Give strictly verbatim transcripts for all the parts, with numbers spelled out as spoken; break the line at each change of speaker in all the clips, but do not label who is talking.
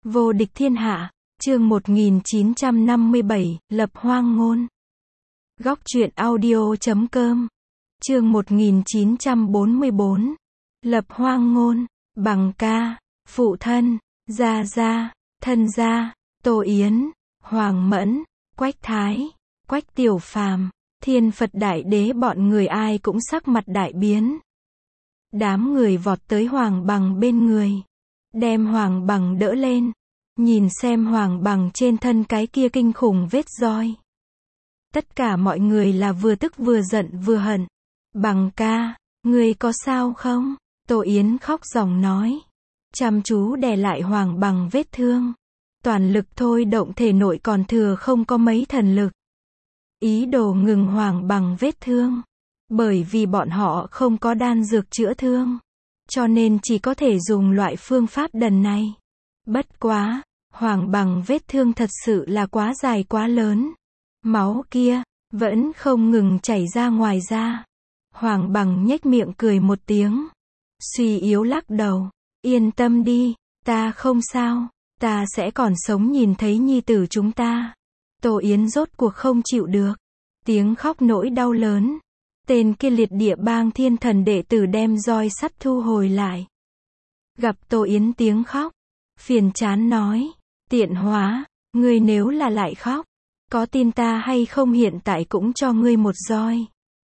Vô địch thiên hạ, chương một nghìn chín trăm năm mươi bảy, lập hoang ngôn. Góc truyện audio chấm com. Chương một nghìn chín trăm bốn mươi bốn. Lập hoang ngôn, bằng ca, phụ thân, gia gia, thân gia, Tô Yến, Hoàng Mẫn, Quách Thái, Quách Tiểu Phàm, Thiên Phật Đại Đế bọn người ai cũng sắc mặt đại biến. Đám người vọt tới Hoàng Bằng bên người, đem Hoàng Bằng đỡ lên, nhìn xem Hoàng Bằng trên thân cái kia kinh khủng vết roi. Tất cả mọi người là vừa tức vừa giận vừa hận. Bằng ca, ngươi có sao không? Tô Yến khóc ròng nói. Chăm chú đè lại Hoàng Bằng vết thương. Toàn lực thôi động thể nội còn thừa không có mấy thần lực. Ý đồ ngừng Hoàng Bằng vết thương. Bởi vì bọn họ không có đan dược chữa thương. Cho nên chỉ có thể dùng loại phương pháp đần này. Bất quá, Hoàng Bằng vết thương thật sự là quá dài quá lớn. Máu kia, vẫn không ngừng chảy ra ngoài ra. Hoàng Bằng nhếch miệng cười một tiếng. Suy yếu lắc đầu. Yên tâm đi, ta không sao. Ta sẽ còn sống nhìn thấy nhi tử chúng ta. Tô Yến rốt cuộc không chịu được. Tiếng khóc nỗi đau lớn. Tên kia liệt địa bang thiên thần đệ tử đem roi sắt thu hồi lại. Gặp Tô Yến tiếng khóc. Phiền chán nói. Tiện hóa, ngươi nếu là lại khóc. Có tin ta hay không hiện tại cũng cho ngươi một roi.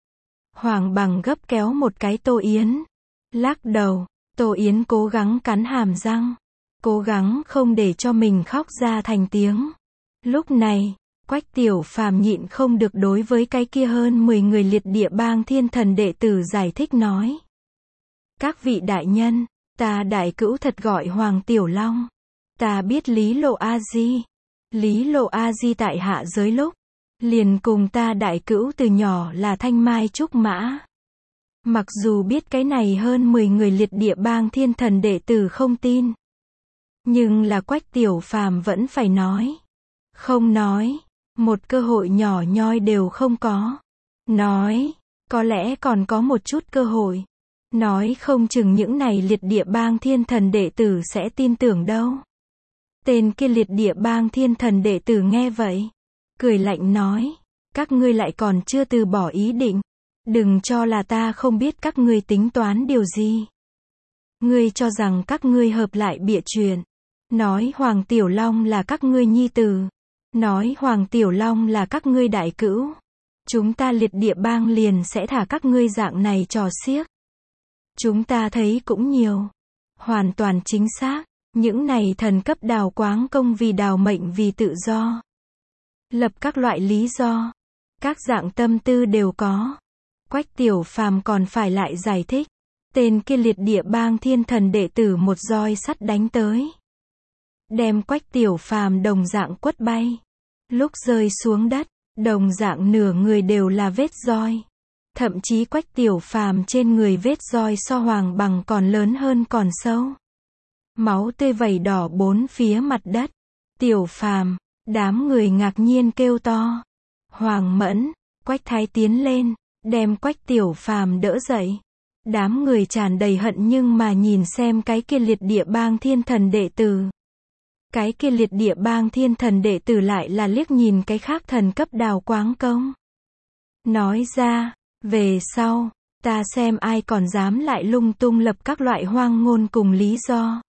Hoàng Bằng gấp kéo một cái Tô Yến. Lắc đầu, Tô Yến cố gắng cắn hàm răng. Cố gắng không để cho mình khóc ra thành tiếng. Lúc này, Quách Tiểu Phàm nhịn không được đối với cái kia hơn mười người liệt địa bang thiên thần đệ tử giải thích nói. Các vị đại nhân, ta đại cữu thật gọi Hoàng Tiểu Long. Ta biết Lý Lộ A-di. Lý Lộ A-di tại hạ giới lúc. Liền cùng ta đại cữu từ nhỏ là thanh mai trúc mã. Mặc dù biết cái này hơn mười người liệt địa bang thiên thần đệ tử không tin. Nhưng là Quách Tiểu Phàm vẫn phải nói. Không nói. Một cơ hội nhỏ nhoi đều không có. Nói. Có lẽ còn có một chút cơ hội. Nói không chừng những này liệt địa bang thiên thần đệ tử sẽ tin tưởng đâu. Tên kia liệt địa bang thiên thần đệ tử nghe vậy. Cười lạnh nói. Các ngươi lại còn chưa từ bỏ ý định. Đừng cho là ta không biết các ngươi tính toán điều gì. Ngươi cho rằng các ngươi hợp lại bịa chuyện. Nói Hoàng Tiểu Long là các ngươi nhi tử. Nói Hoàng Tiểu Long là các ngươi đại cữu. Chúng ta liệt địa bang liền sẽ thả các ngươi dạng này trò xiếc. Chúng ta thấy cũng nhiều. Hoàn toàn chính xác. Những này thần cấp đào quáng công vì đào mệnh vì tự do. Lập các loại lý do. Các dạng tâm tư đều có. Quách Tiểu Phàm còn phải lại giải thích. Tên kia liệt địa bang thiên thần đệ tử một roi sắt đánh tới. Đem Quách Tiểu Phàm đồng dạng quất bay. Lúc rơi xuống đất, đồng dạng nửa người đều là vết roi. Thậm chí Quách Tiểu Phàm trên người vết roi so Hoàng Bằng còn lớn hơn còn sâu. Máu tươi vẩy đỏ bốn phía mặt đất. Tiểu Phàm, đám người ngạc nhiên kêu to. Hoàng Mẫn, Quách Thái tiến lên, đem Quách Tiểu Phàm đỡ dậy. Đám người tràn đầy hận nhưng mà nhìn xem cái kia liệt địa bang thiên thần đệ tử. Cái kia liệt địa bang thiên thần đệ tử lại là liếc nhìn cái khác thần cấp đào quáng công. Nói ra, về sau, ta xem ai còn dám lại lung tung lập các loại hoang ngôn cùng lý do.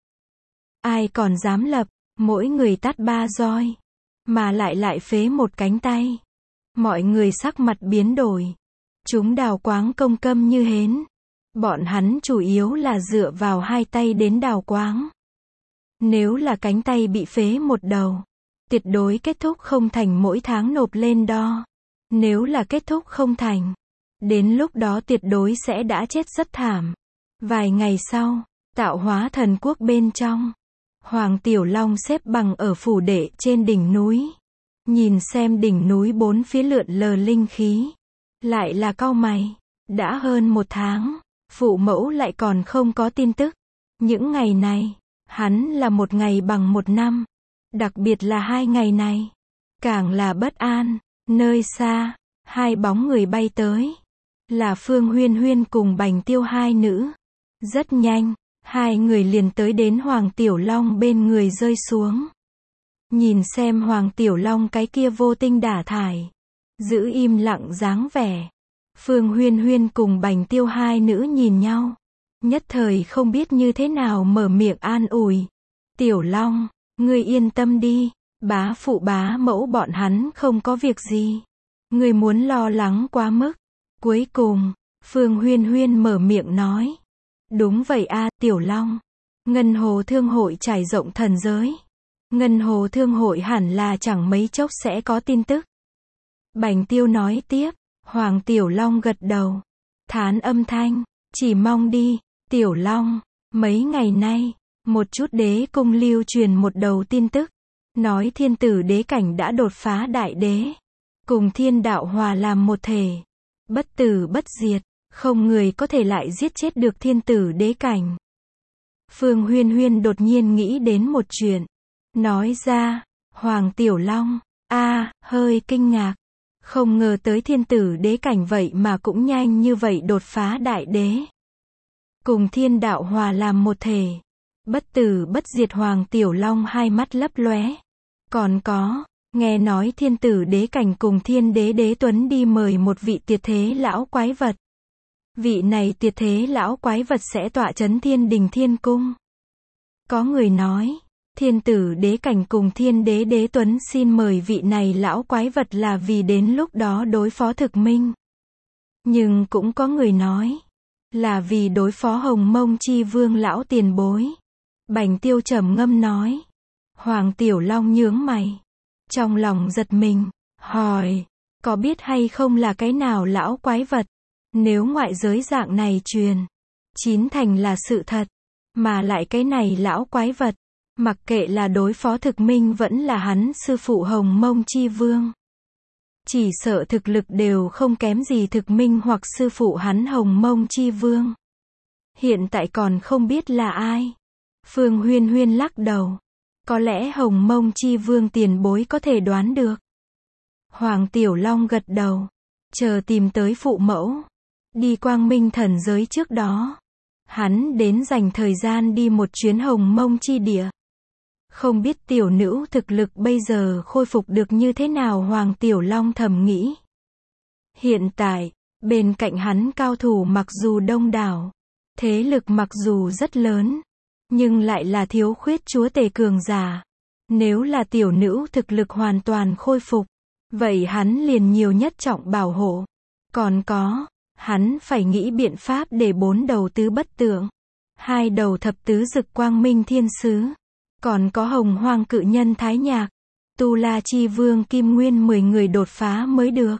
Ai còn dám lập, mỗi người tát ba roi. Mà lại lại phế một cánh tay. Mọi người sắc mặt biến đổi. Chúng đào quáng công câm như hến. Bọn hắn chủ yếu là dựa vào hai tay đến đào quáng. Nếu là cánh tay bị phế một đầu, tuyệt đối kết thúc không thành mỗi tháng nộp lên đo. Nếu là kết thúc không thành, đến lúc đó tuyệt đối sẽ đã chết rất thảm. Vài ngày sau, Tạo Hóa Thần Quốc bên trong, Hoàng Tiểu Long xếp bằng ở phủ đệ trên đỉnh núi. Nhìn xem đỉnh núi bốn phía lượn lờ linh khí. Lại là cau mày. Đã hơn một tháng, phụ mẫu lại còn không có tin tức. Những ngày này, hắn là một ngày bằng một năm. Đặc biệt là hai ngày này. Càng là bất an. Nơi xa, hai bóng người bay tới. Là Phương Huyên Huyên cùng Bành Tiêu hai nữ. Rất nhanh, Hai người liền tới đến Hoàng Tiểu Long bên người rơi xuống. Nhìn xem Hoàng Tiểu Long cái kia vô tinh đả thải, giữ im lặng dáng vẻ. Phương Huyên Huyên cùng Bành Tiêu hai nữ nhìn nhau, nhất thời không biết như thế nào mở miệng an ủi. Tiểu Long, ngươi yên tâm đi, bá phụ bá mẫu bọn hắn không có việc gì. Ngươi muốn lo lắng quá mức. Cuối cùng, Phương Huyên Huyên mở miệng nói. Đúng vậy a, Tiểu Long. Ngân Hồ Thương hội trải rộng thần giới. Ngân Hồ Thương hội hẳn là chẳng mấy chốc sẽ có tin tức. Bành Tiêu nói tiếp. Hoàng Tiểu Long gật đầu. Thán âm thanh. Chỉ mong đi, Tiểu Long. Mấy ngày nay, một chút đế cung lưu truyền một đầu tin tức. Nói thiên tử đế cảnh đã đột phá đại đế. Cùng thiên đạo hòa làm một thể. Bất tử bất diệt. Không người có thể lại giết chết được thiên tử đế cảnh. Phương Huyên Huyên đột nhiên nghĩ đến một chuyện. Nói ra, Hoàng Tiểu Long, a hơi kinh ngạc. Không ngờ tới thiên tử đế cảnh vậy mà cũng nhanh như vậy đột phá đại đế. Cùng thiên đạo hòa làm một thể. Bất tử bất diệt. Hoàng Tiểu Long hai mắt lấp lóe. Còn có, nghe nói thiên tử đế cảnh cùng thiên đế đế tuấn đi mời một vị tuyệt thế lão quái vật. Vị này tuyệt thế lão quái vật sẽ tọa chấn thiên đình thiên cung. Có người nói, thiên tử đế cảnh cùng thiên đế đế tuấn xin mời vị này lão quái vật là vì đến lúc đó đối phó thực minh. Nhưng cũng có người nói, là vì đối phó Hồng Mông Chi Vương lão tiền bối. Bành Tiêu trầm ngâm nói. Hoàng Tiểu Long nhướng mày. Trong lòng giật mình, hỏi, có biết hay không là cái nào lão quái vật? Nếu ngoại giới dạng này truyền, chín thành là sự thật, mà lại cái này lão quái vật, mặc kệ là đối phó thực minh vẫn là hắn sư phụ Hồng Mông Chi Vương. Chỉ sợ thực lực đều không kém gì thực minh hoặc sư phụ hắn Hồng Mông Chi Vương. Hiện tại còn không biết là ai. Phương Huyên Huyên lắc đầu. Có lẽ Hồng Mông Chi Vương tiền bối có thể đoán được. Hoàng Tiểu Long gật đầu. Chờ tìm tới phụ mẫu. Đi Quang Minh thần giới trước đó. Hắn đến dành thời gian đi một chuyến Hồng Mông Chi địa. Không biết tiểu nữ thực lực bây giờ khôi phục được như thế nào. Hoàng Tiểu Long thầm nghĩ. Hiện tại, bên cạnh hắn cao thủ mặc dù đông đảo, thế lực mặc dù rất lớn, nhưng lại là thiếu khuyết chúa tể cường giả. Nếu là tiểu nữ thực lực hoàn toàn khôi phục, vậy hắn liền nhiều nhất trọng bảo hộ. Còn có, hắn phải nghĩ biện pháp để bốn đầu tứ bất tượng, hai đầu thập tứ dực quang minh thiên sứ, còn có hồng hoang cự nhân Thái Nhạc, Tu La Chi Vương Kim Nguyên mười người đột phá mới được.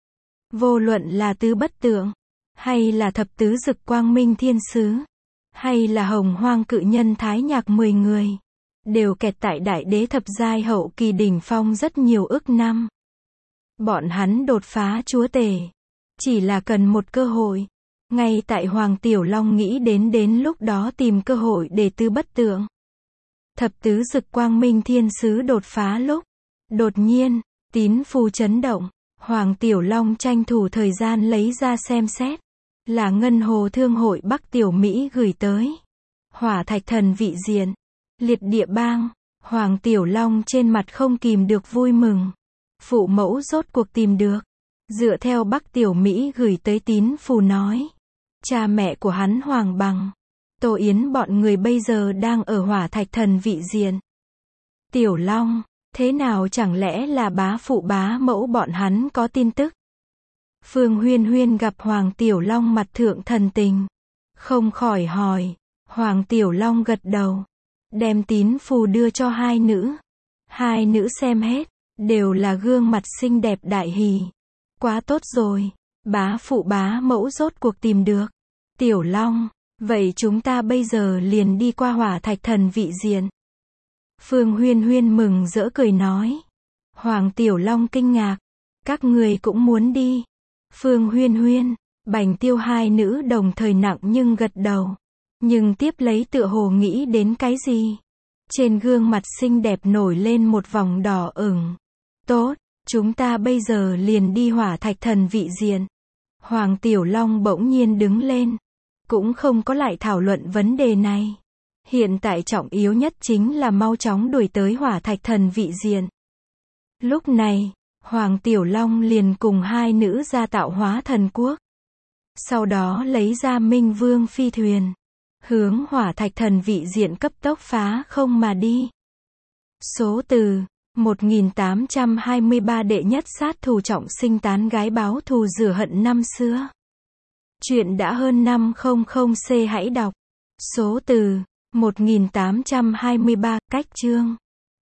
Vô luận là tứ bất tượng, hay là thập tứ dực quang minh thiên sứ, hay là hồng hoang cự nhân Thái Nhạc mười người, đều kẹt tại đại đế thập giai hậu kỳ đỉnh phong rất nhiều ức năm. Bọn hắn đột phá chúa tể, chỉ là cần một cơ hội. Ngay tại Hoàng Tiểu Long nghĩ đến đến lúc đó tìm cơ hội để tứ bất tượng, thập tứ dực quang minh thiên sứ đột phá lúc, đột nhiên, tín phù chấn động. Hoàng Tiểu Long tranh thủ thời gian lấy ra xem xét. Là Ngân Hồ Thương hội Bắc Tiểu Mỹ gửi tới. Hỏa Thạch Thần vị diện. Liệt địa bang. Hoàng Tiểu Long trên mặt không kìm được vui mừng. Phụ mẫu rốt cuộc tìm được. Dựa theo Bắc Tiểu Mỹ gửi tới tín phù nói. Cha mẹ của hắn Hoàng Bằng, Tô Yến bọn người bây giờ đang ở Hỏa Thạch Thần vị diện. Tiểu Long, thế nào chẳng lẽ là bá phụ bá mẫu bọn hắn có tin tức? Phương Huyên Huyên gặp Hoàng Tiểu Long mặt thượng thần tình, không khỏi hỏi. Hoàng Tiểu Long gật đầu, đem tín phù đưa cho hai nữ. Hai nữ xem hết, đều là gương mặt xinh đẹp đại hỉ. Quá tốt rồi, bá phụ bá mẫu rốt cuộc tìm được. Tiểu Long, vậy chúng ta bây giờ liền đi qua Hỏa Thạch Thần vị diện. Phương Huyên Huyên mừng rỡ cười nói. Hoàng Tiểu Long kinh ngạc, các người cũng muốn đi? Phương Huyên Huyên, Bành Tiêu hai nữ đồng thời nặng nhưng gật đầu. Nhưng tiếp lấy tựa hồ nghĩ đến cái gì. Trên gương mặt xinh đẹp nổi lên một vòng đỏ ửng. Tốt, chúng ta bây giờ liền đi Hỏa Thạch Thần vị diện. Hoàng Tiểu Long bỗng nhiên đứng lên. Cũng không có lại thảo luận vấn đề này. Hiện tại trọng yếu nhất chính là mau chóng đuổi tới hỏa thạch thần vị diện. Lúc này, Hoàng Tiểu Long liền cùng hai nữ ra tạo hóa thần quốc. Sau đó lấy ra Minh Vương phi thuyền. Hướng hỏa thạch thần vị diện cấp tốc phá không mà đi. Số từ một nghìn tám trăm hai mươi ba đệ nhất sát thủ trọng sinh tán gái báo thù rửa hận năm xưa. Chuyện đã hơn năm trăm C hãy đọc. Số từ một nghìn tám trăm hai mươi ba cách chương